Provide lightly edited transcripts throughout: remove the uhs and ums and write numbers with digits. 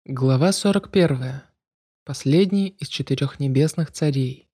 Глава 41. Последний из 4 небесных царей.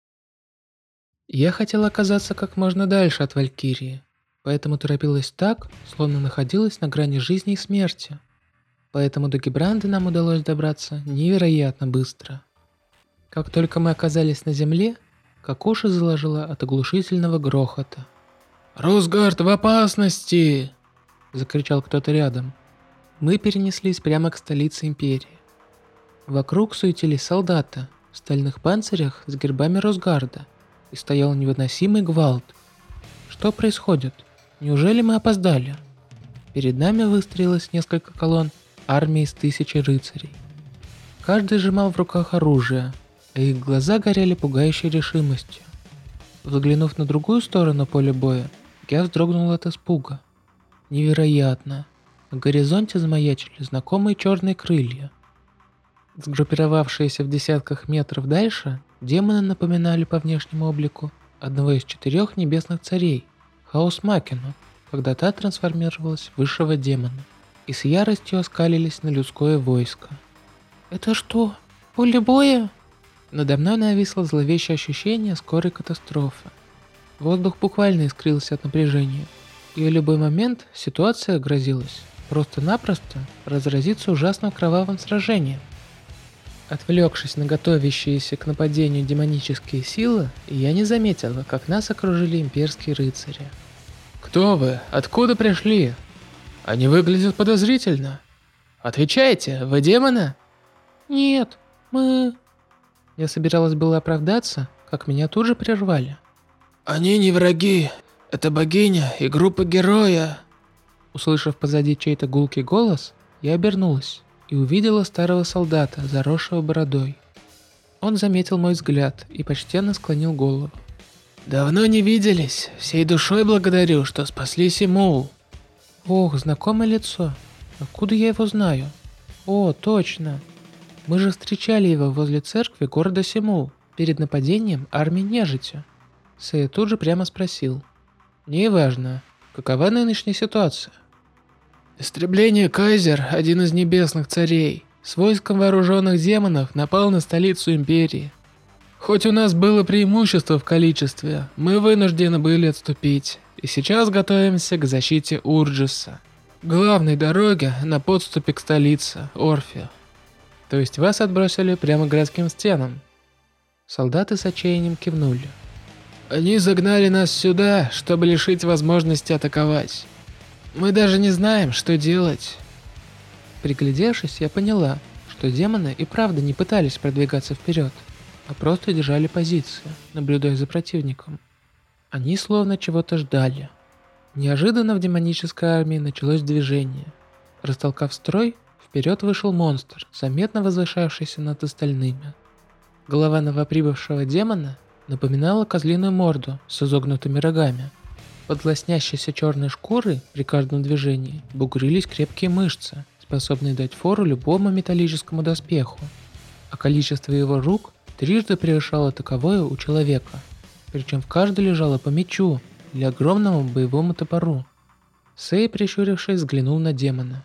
Я хотела оказаться как можно дальше от Валькирии, поэтому торопилась так, словно находилась на грани жизни и смерти. Поэтому до Гибранды нам удалось добраться невероятно быстро. Как только мы оказались на земле, как уши заложило от оглушительного грохота. «Росгард в опасности!» – закричал кто-то рядом. Мы перенеслись прямо к столице империи. Вокруг суетились солдаты в стальных панцирях с гербами Росгарда, и стоял невыносимый гвалт. Что происходит? Неужели мы опоздали? Перед нами выстроилось несколько колонн армии из 1000 рыцарей. Каждый сжимал в руках оружие, а их глаза горели пугающей решимостью. Взглянув на другую сторону поля боя, я вздрогнул от испуга. Невероятно! На горизонте замаячили знакомые черные крылья. Сгруппировавшиеся в десятках метров дальше, демоны напоминали по внешнему облику одного из 4 небесных царей, Хаос Макину, когда та трансформировалась в высшего демона, и с яростью оскалились на людское войско. «Это что, поле боя?» Надо мной нависло зловещее ощущение скорой катастрофы. Воздух буквально искрился от напряжения, и в любой момент ситуация грозилась просто-напросто разразиться ужасным кровавым сражением. Отвлекшись на готовящиеся к нападению демонические силы, я не заметила, как нас окружили имперские рыцари. «Кто вы? Откуда пришли? Они выглядят подозрительно. Отвечайте, вы демоны?» «Нет, мы...» Я собиралась было оправдаться, как меня тут же прервали. «Они не враги. Это богиня и группа героя». Услышав позади чей-то гулкий голос, я обернулась и увидела старого солдата, заросшего бородой. Он заметил мой взгляд и почтенно склонил голову. «Давно не виделись. Всей душой благодарю, что спасли Симул». Ох, знакомое лицо. Откуда я его знаю? О, точно. Мы же встречали его возле церкви города Симул перед нападением армии нежити. Сэй тут же прямо спросил. «Неважно, какова нынешняя ситуация?» Истребление Кайзер, один из небесных царей, с войском вооруженных демонов напал на столицу империи. Хоть у нас было преимущество в количестве, мы вынуждены были отступить, и сейчас готовимся к защите Урджиса, главной дороги на подступе к столице, Орфе. То есть вас отбросили прямо к городским стенам? Солдаты с отчаянием кивнули. Они загнали нас сюда, чтобы лишить возможности атаковать. Мы даже не знаем, что делать. Приглядевшись, я поняла, что демоны и правда не пытались продвигаться вперед, а просто держали позиции, наблюдая за противником. Они словно чего-то ждали. Неожиданно в демонической армии началось движение. Растолкав строй, вперед вышел монстр, заметно возвышавшийся над остальными. Голова новоприбывшего демона напоминала козлиную морду с изогнутыми рогами. Под лоснящейся черной шкурой при каждом движении бугрились крепкие мышцы, способные дать фору любому металлическому доспеху, а количество его рук трижды превышало таковое у человека, причем в каждой лежало по мечу или огромному боевому топору. Сэй, прищурившись, взглянул на демона.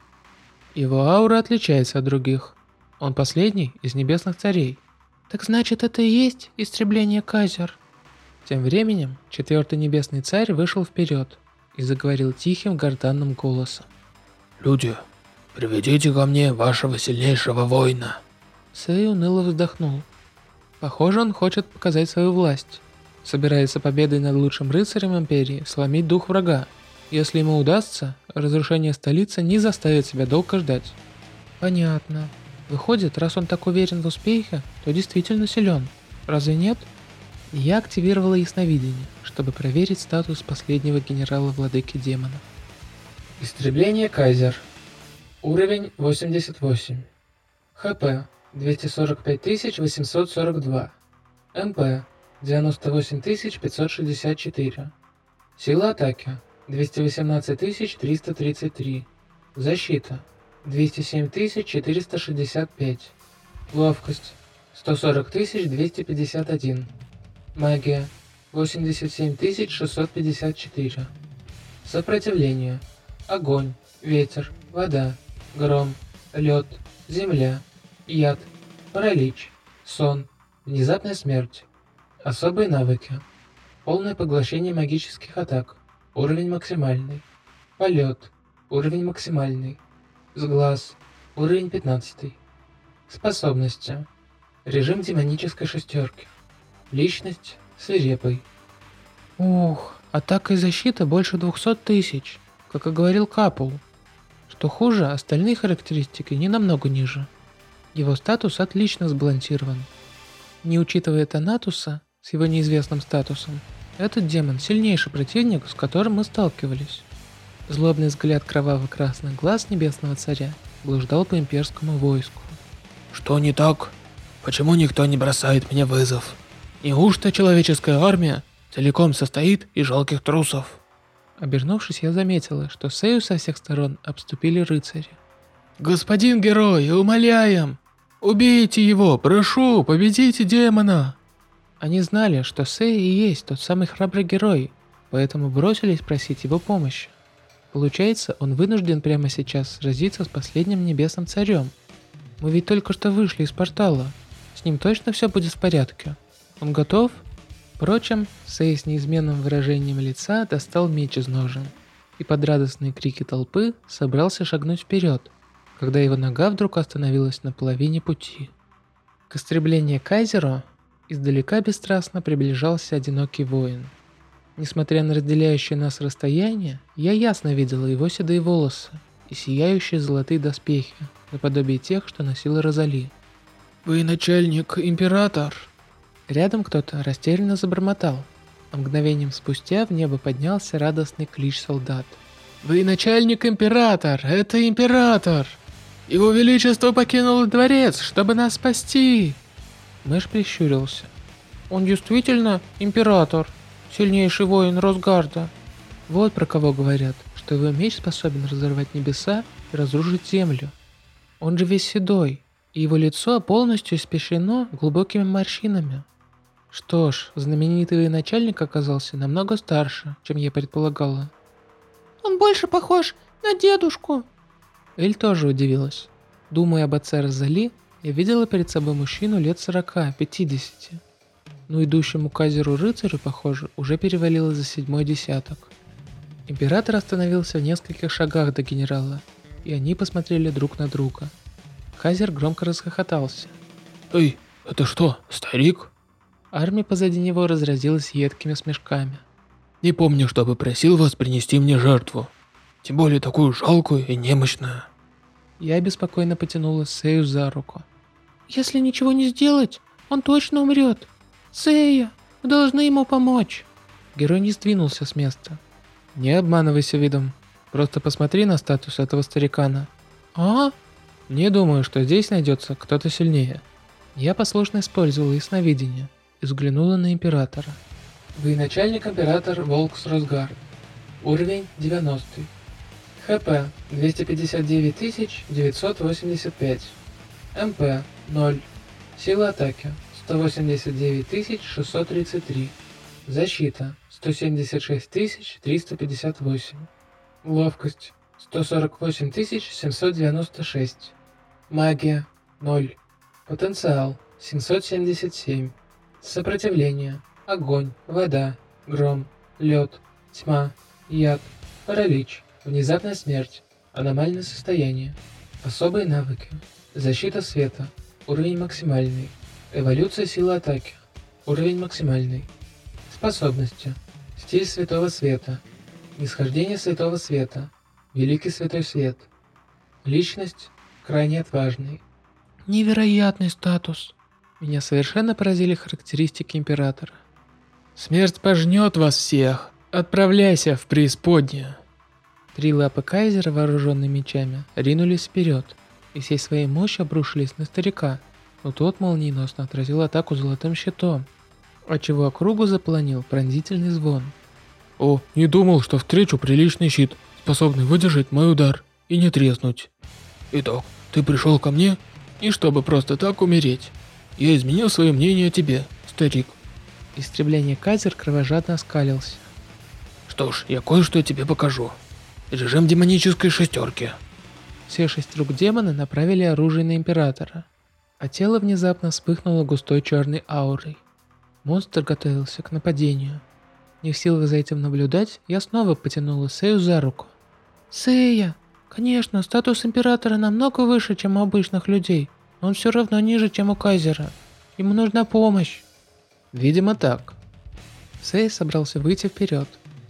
Его аура отличается от других. Он последний из небесных царей. Так значит, это и есть истребление Кайзер? Тем временем 4-й небесный царь вышел вперед и заговорил тихим гортанным голосом. «Люди, приведите ко мне вашего сильнейшего воина». Сэй уныло вздохнул. Похоже, он хочет показать свою власть. Собирается победой над лучшим рыцарем империи сломить дух врага. Если ему удастся, разрушение столицы не заставит себя долго ждать. Понятно. Выходит, раз он так уверен в успехе, то действительно силен. Разве нет? Я активировала ясновидение, чтобы проверить статус последнего генерала-владыки демонов. Истребление Кайзер. Уровень 88. ХП 245842. МП 98564. Сила атаки 218333. Защита 207465. Ловкость 140251. Магия 87654. Сопротивление. Огонь, ветер, вода, гром, лед, земля, яд, паралич, сон, внезапная смерть. Особые навыки. Полное поглощение магических атак. Уровень максимальный. Полет. Уровень максимальный. Сглаз. Уровень 15. Способности. Режим демонической шестерки. Личность свирепый. Ух, атака и защита больше 200 тысяч, как и говорил Капул. Что хуже, остальные характеристики не намного ниже. Его статус отлично сбалансирован. Не учитывая Танатуса с его неизвестным статусом, этот демон сильнейший противник, с которым мы сталкивались. Злобный взгляд кроваво-красных глаз Небесного Царя блуждал по имперскому войску. Что не так? Почему никто не бросает мне вызов? Неужто человеческая армия целиком состоит из жалких трусов? Обернувшись, я заметила, что Сею со всех сторон обступили рыцари. Господин герой, умоляем! Убейте его, прошу, победите демона! Они знали, что Сэй и есть тот самый храбрый герой, поэтому бросились просить его помощи. Получается, он вынужден прямо сейчас сразиться с последним Небесным Царем. Мы ведь только что вышли из портала. С ним точно все будет в порядке. Он готов? Впрочем, Сэй с неизменным выражением лица достал меч из ножен и под радостные крики толпы собрался шагнуть вперед, когда его нога вдруг остановилась на половине пути. К истреблению Кайзеру издалека бесстрастно приближался одинокий воин. Несмотря на разделяющее нас расстояние, я ясно видела его седые волосы и сияющие золотые доспехи, наподобие тех, что носила Розали. Вы начальник, император? Рядом кто-то растерянно забормотал, а мгновением спустя в небо поднялся радостный клич солдат. Вы начальник, император, это император! Его Величество покинул дворец, чтобы нас спасти! Мэш прищурился. Он действительно император, сильнейший воин Росгарда. Вот про кого говорят, что его меч способен разорвать небеса и разрушить землю. Он же весь седой, и его лицо полностью испещрено глубокими морщинами. Что ж, знаменитый начальник оказался намного старше, чем я предполагала. Он больше похож на дедушку. Эль тоже удивилась. Думая об отце Розали, я видела перед собой мужчину лет 40-50. Но идущему к Кайзеру рыцарю, похоже, уже перевалило за 7-й десяток. Император остановился в нескольких шагах до генерала, и они посмотрели друг на друга. Кайзер громко расхохотался. Эй, это что, старик? Армия позади него разразилась едкими смешками. Не помню, чтобы просил вас принести мне жертву. Тем более такую жалкую и немощную. Я беспокойно потянула Сею за руку. Если ничего не сделать, он точно умрет. Сэя, мы должны ему помочь. Герой не сдвинулся с места. Не обманывайся видом. Просто посмотри на статус этого старикана. А? Не думаю, что здесь найдется кто-то сильнее. Я послушно использовала ясновидение и взглянула на императора. Вы начальник император Волкс Росгард. Уровень 90. ХП 259 985. МП 0. Сила атаки 189 633. Защита 176 358. Ловкость 148 796. Магия 0. Потенциал 777. Сопротивление. Огонь, вода, гром, лед, тьма, яд, паралич, внезапная смерть, аномальное состояние. Особые навыки. Защита света. Уровень максимальный. Эволюция силы атаки. Уровень максимальный. Способности. Стиль Святого Света. Нисхождение Святого Света. Великий Святой Свет. Личность. Крайне отважный. Невероятный статус. Меня совершенно поразили характеристики императора. Смерть пожнет вас всех. Отправляйся в преисподнюю. 3 лапы Кайзера, вооруженные мечами, ринулись вперед и всей своей мощью обрушились на старика, но тот молниеносно отразил атаку золотым щитом, отчего округу заполонил пронзительный звон. О, не думал, что встречу приличный щит, способный выдержать мой удар и не треснуть. Итак, ты пришел ко мне, и чтобы просто так умереть. Я изменил свое мнение о тебе, старик. Истребление Кайзер кровожадно оскалился. Что ж, я кое-что тебе покажу. Режим демонической шестерки. Все 6 рук демона направили оружие на императора. а тело внезапно вспыхнуло густой черной аурой. Монстр готовился к нападению. Не в силах за этим наблюдать, я снова потянула Сею за руку. Сэя, конечно, статус императора намного выше, чем у обычных людей, но он все равно ниже, чем у Кайзера. Ему нужна помощь. Видимо так. Сэй собрался выйти вперед.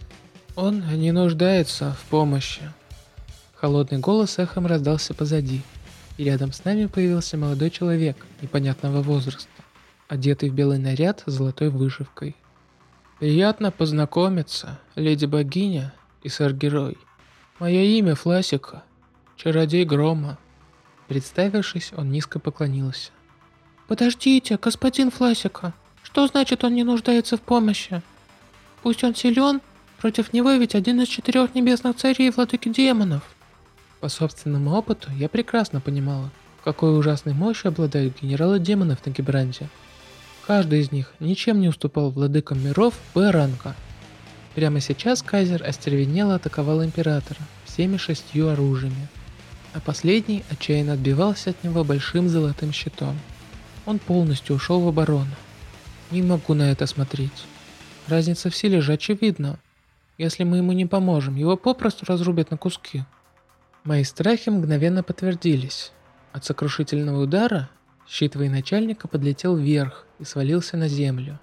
Он не нуждается в помощи. Холодный голос эхом раздался позади, и рядом с нами появился молодой человек непонятного возраста, одетый в белый наряд с золотой вышивкой. Приятно познакомиться, леди-богиня и сэр-герой. Мое имя Фласика, чародей Грома. Представившись, он низко поклонился. Подождите, господин Фласика, что значит он не нуждается в помощи? Пусть он силен, против него ведь один из 4 небесных царей владыки демонов. По собственному опыту я прекрасно понимала, какой ужасной мощью обладают генералы демонов на Гибранте. Каждый из них ничем не уступал владыкам миров Б-ранга. Прямо сейчас Кайзер остервенело атаковал императора всеми 6 оружиями, а последний отчаянно отбивался от него большим золотым щитом. Он полностью ушел в оборону. Не могу на это смотреть. Разница в силе же очевидна. Если мы ему не поможем, его попросту разрубят на куски. Мои страхи мгновенно подтвердились. От сокрушительного удара щит военачальника подлетел вверх и свалился на землю.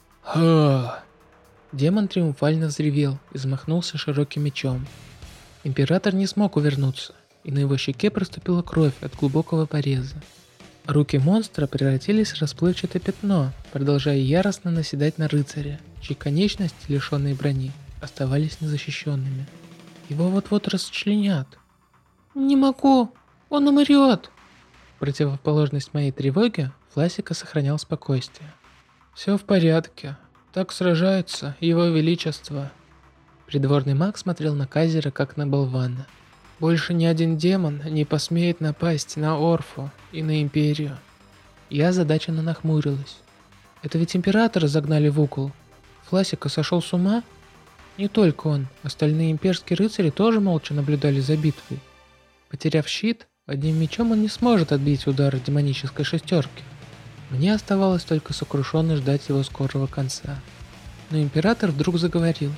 Ха! Демон триумфально взревел и взмахнулся широким мечом. Император не смог увернуться, и на его щеке проступила кровь от глубокого пореза. Руки монстра превратились в расплывчатое пятно, продолжая яростно наседать на рыцаря, чьи конечности, лишенные брони, оставались незащищенными. Его вот-вот расчленят. Не могу, он умрет. В противоположность моей тревоге, Фласика сохранял спокойствие. Все в порядке, так сражается его величество. Придворный маг смотрел на Кайзера как на болвана. Больше ни один демон не посмеет напасть на Орфу и на Империю. Я озадаченно нахмурилась. Это ведь Императора загнали в угол. Фласика сошел с ума? Не только он, остальные имперские рыцари тоже молча наблюдали за битвой. Потеряв щит, одним мечом он не сможет отбить удары демонической шестерки. Мне оставалось только сокрушенно ждать его скорого конца. Но Император вдруг заговорил.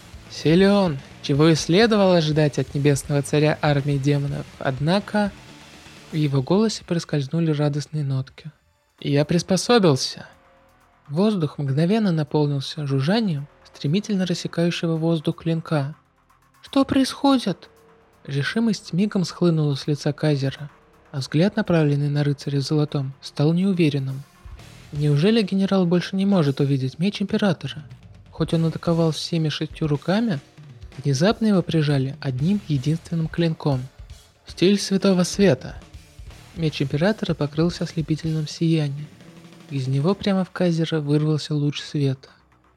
Силен, чего и следовало ожидать от небесного царя армии демонов, однако... В его голосе проскользнули радостные нотки. Я приспособился. Воздух мгновенно наполнился жужжанием стремительно рассекающего воздух клинка. Что происходит? Решимость мигом схлынула с лица Кайзера, а взгляд, направленный на рыцаря в золотом, стал неуверенным. Неужели генерал больше не может увидеть меч Императора? Хоть он атаковал всеми 6 руками, внезапно его прижали одним единственным клинком. Стиль Святого Света. Меч Императора покрылся ослепительным сиянием. Из него прямо в Кайзера вырвался луч света.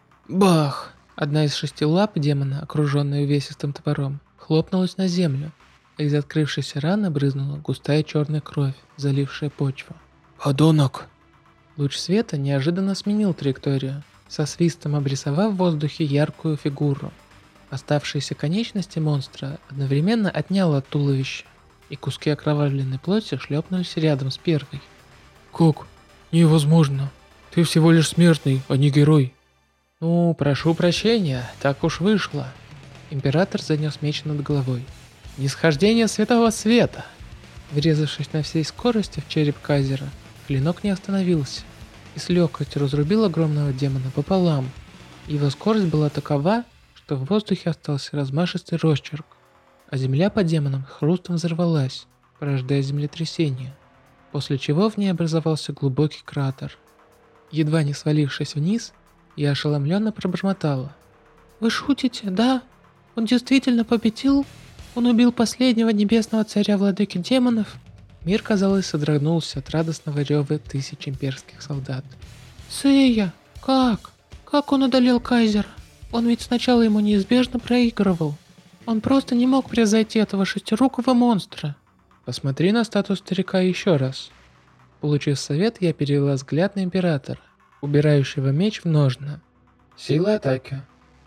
Бах! Одна из 6 лап демона, окруженная увесистым топором, хлопнулась на землю, а из открывшейся раны брызнула густая черная кровь, залившая почву. «Подонок!» Луч света неожиданно сменил траекторию, со свистом обрисовав в воздухе яркую фигуру. Оставшиеся конечности монстра одновременно отнял от туловища, и куски окровавленной плоти шлепнулись рядом с первой. «Как? Невозможно! Ты всего лишь смертный, а не герой!» «Ну, прошу прощения, так уж вышло». Император занес меч над головой. «Нисхождение Святого Света!» Врезавшись на всей скорости в череп Кайзера, клинок не остановился и с легкостью разрубил огромного демона пополам. Его скорость была такова, что в воздухе остался размашистый росчерк, а земля под демоном хрустом взорвалась, порождая землетрясение, после чего в ней образовался глубокий кратер. Едва не свалившись вниз, я ошеломленно пробормотала. Вы шутите, да? Он действительно победил? Он убил последнего небесного царя владыки демонов? Мир, казалось, содрогнулся от радостного рева тысяч имперских солдат. Сэя, как? Как он одолел Кайзера? Он ведь сначала ему неизбежно проигрывал. Он просто не мог превзойти этого шестирукого монстра. Посмотри на статус старика еще раз. Получив совет, я перевела взгляд на Императора, убирающего меч в ножны. Сила атаки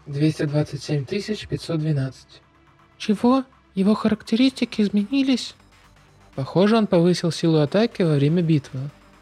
227 512. Чего? Его характеристики изменились? Похоже, он повысил силу атаки во время битвы.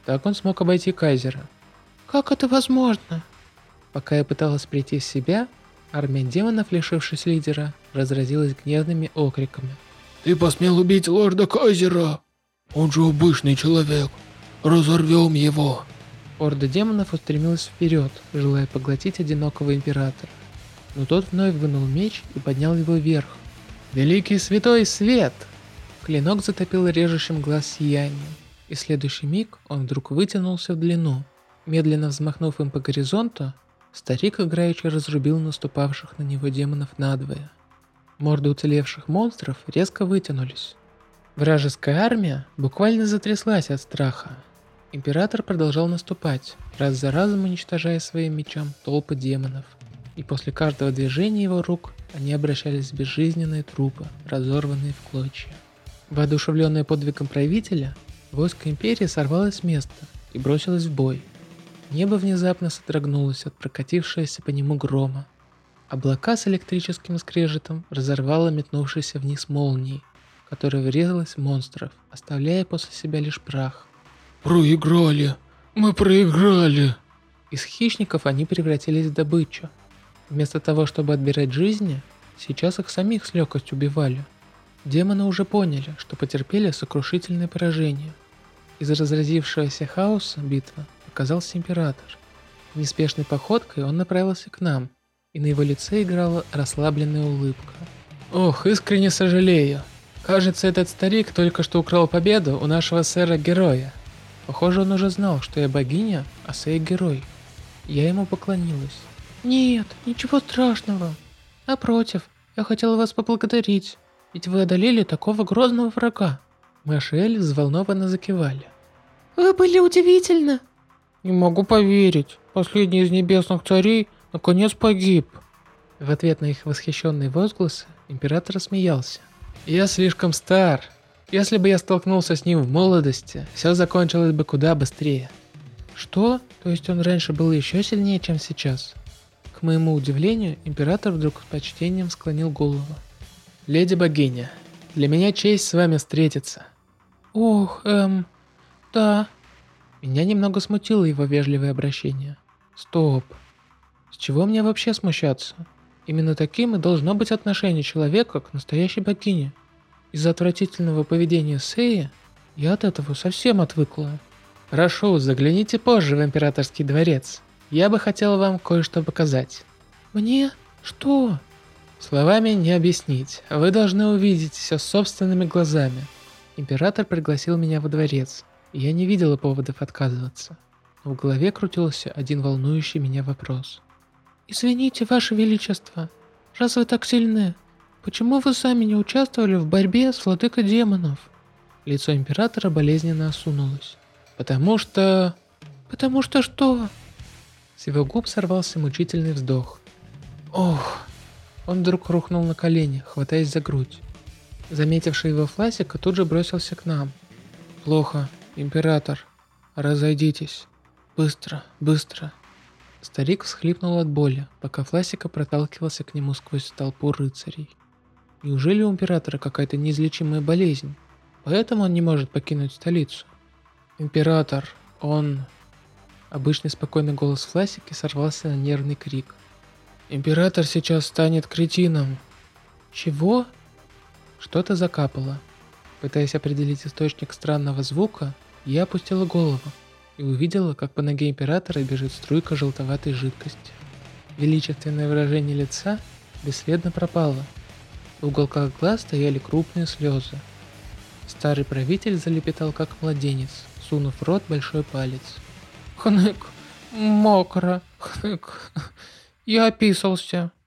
Так он смог обойти Кайзера. Как это возможно? Пока я пыталась прийти в себя, армия демонов, лишившись лидера, разразилась гневными окриками. Ты посмел убить лорда Кайзера? Он же обычный человек. Разорвем его. Орда демонов устремилась вперед, желая поглотить одинокого императора. Но тот вновь вынул меч и поднял его вверх. Великий святой свет! Клинок затопил режущим глаз сиянием, и в следующий миг он вдруг вытянулся в длину. Медленно взмахнув им по горизонту, старик играючи разрубил наступавших на него демонов надвое. Морды уцелевших монстров резко вытянулись. Вражеская армия буквально затряслась от страха. Император продолжал наступать, раз за разом уничтожая своим мечом толпы демонов. И после каждого движения его рук они обращались в безжизненные трупы, разорванные в клочья. Воодушевленное подвигом правителя, войско империи сорвалось с места и бросилось в бой. Небо внезапно содрогнулось от прокатившегося по нему грома. Облака с электрическим скрежетом разорвало метнувшейся вниз молнией, которая врезалась в монстров, оставляя после себя лишь прах. Проиграли. Мы проиграли. Из хищников они превратились в добычу. Вместо того, чтобы отбирать жизни, сейчас их самих с легкостью убивали. Демоны уже поняли, что потерпели сокрушительное поражение. Из разразившегося хаоса битвы показался император. Неспешной походкой он направился к нам, и на его лице играла расслабленная улыбка. Ох, искренне сожалею. Кажется, этот старик только что украл победу у нашего сэра-героя. Похоже, он уже знал, что я богиня, а Сэй герой. Я ему поклонилась. Нет, ничего страшного. Напротив, я хотела вас поблагодарить, ведь вы одолели такого грозного врага. Мэш и Эль взволнованно закивали. Вы были удивительны. Не могу поверить. Последний из небесных царей наконец погиб. В ответ на их восхищенные возгласы император смеялся. Я слишком стар. Если бы я столкнулся с ним в молодости, все закончилось бы куда быстрее. Что? То есть он раньше был еще сильнее, чем сейчас? К моему удивлению, император вдруг с почтением склонил голову. Леди богиня, для меня честь с вами встретиться. Ох, да. Меня немного смутило его вежливое обращение. Стоп. С чего мне вообще смущаться? Именно таким и должно быть отношение человека к настоящей богине. Из-за отвратительного поведения Сэи я от этого совсем отвыкла. Прошу, загляните позже в императорский дворец. Я бы хотел вам кое-что показать. Мне? Что? Словами не объяснить. Вы должны увидеть все собственными глазами. Император пригласил меня во дворец, и я не видела поводов отказываться. Но в голове крутился один волнующий меня вопрос. Извините, Ваше Величество, раз вы так сильны, почему вы сами не участвовали в борьбе с владыкой демонов? Лицо императора болезненно осунулось. Потому что что? С его губ сорвался мучительный вздох. Ох! Он вдруг рухнул на колени, хватаясь за грудь. Заметивший его Фласика тут же бросился к нам. Плохо, император. Разойдитесь. Быстро, быстро. Старик всхлипнул от боли, пока Фласика проталкивался к нему сквозь толпу рыцарей. Неужели у императора какая-то неизлечимая болезнь? Поэтому он не может покинуть столицу? Император, он... Обычный спокойный голос Фласики сорвался на нервный крик. Император сейчас станет кретином. Чего? Что-то закапало. Пытаясь определить источник странного звука, я опустила голову и увидела, как по ноге императора бежит струйка желтоватой жидкости. Величественное выражение лица бесследно пропало. В уголках глаз стояли крупные слезы. Старый правитель залепетал как младенец, сунув в рот большой палец. Хнык, мокро, хнык, я описался.